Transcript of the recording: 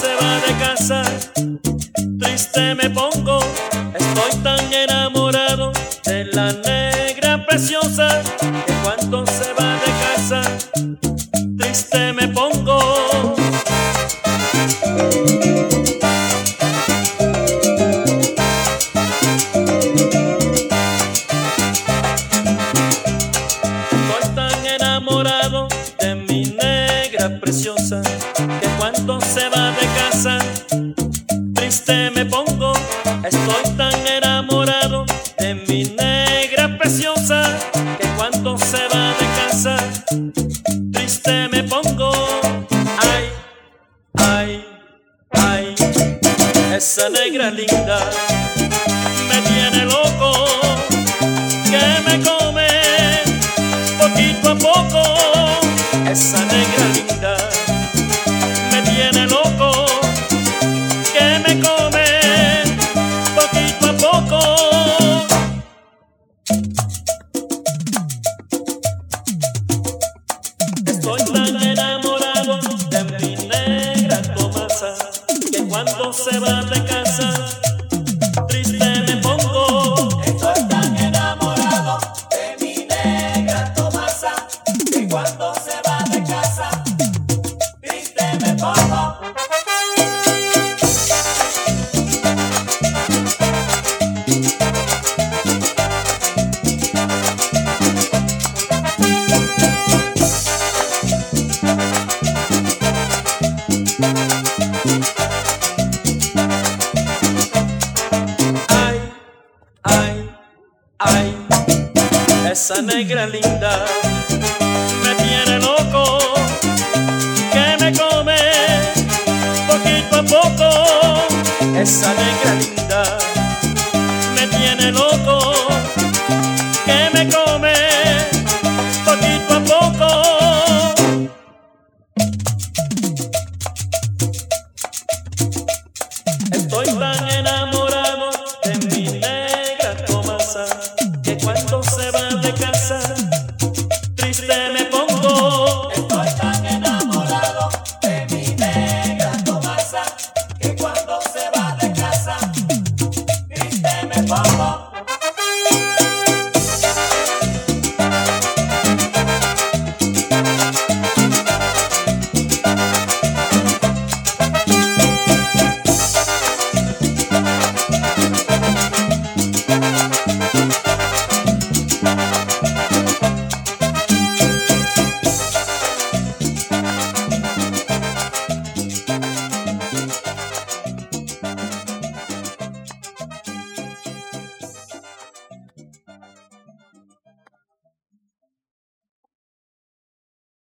se va de casa, triste me pongo. Estoy tan enamorado de la negra preciosa que cuando se va de casa, triste me pongo. Estoy tan enamorado de mi negra preciosa que cuando se va de casa, triste me pongo. Estoy tan enamorado de mi negra preciosa que cuando se va de casa, triste me pongo. Ay, ay, ay, esa negra linda me tiene loco, que me come poquito a poco. Esa negra linda me tiene loco, que me come poquito a poco. Estoy tan enamorado de mi negra Tomasa que cuando se va de casa, triste me pongo. Estoy tan enamorado de mi negra Tomasa que cuando se va de casa, triste me pongo. Ay, ay, ay, esa negra linda me tiene loco, que me come poquito a poco. Esa negra linda me tiene loco,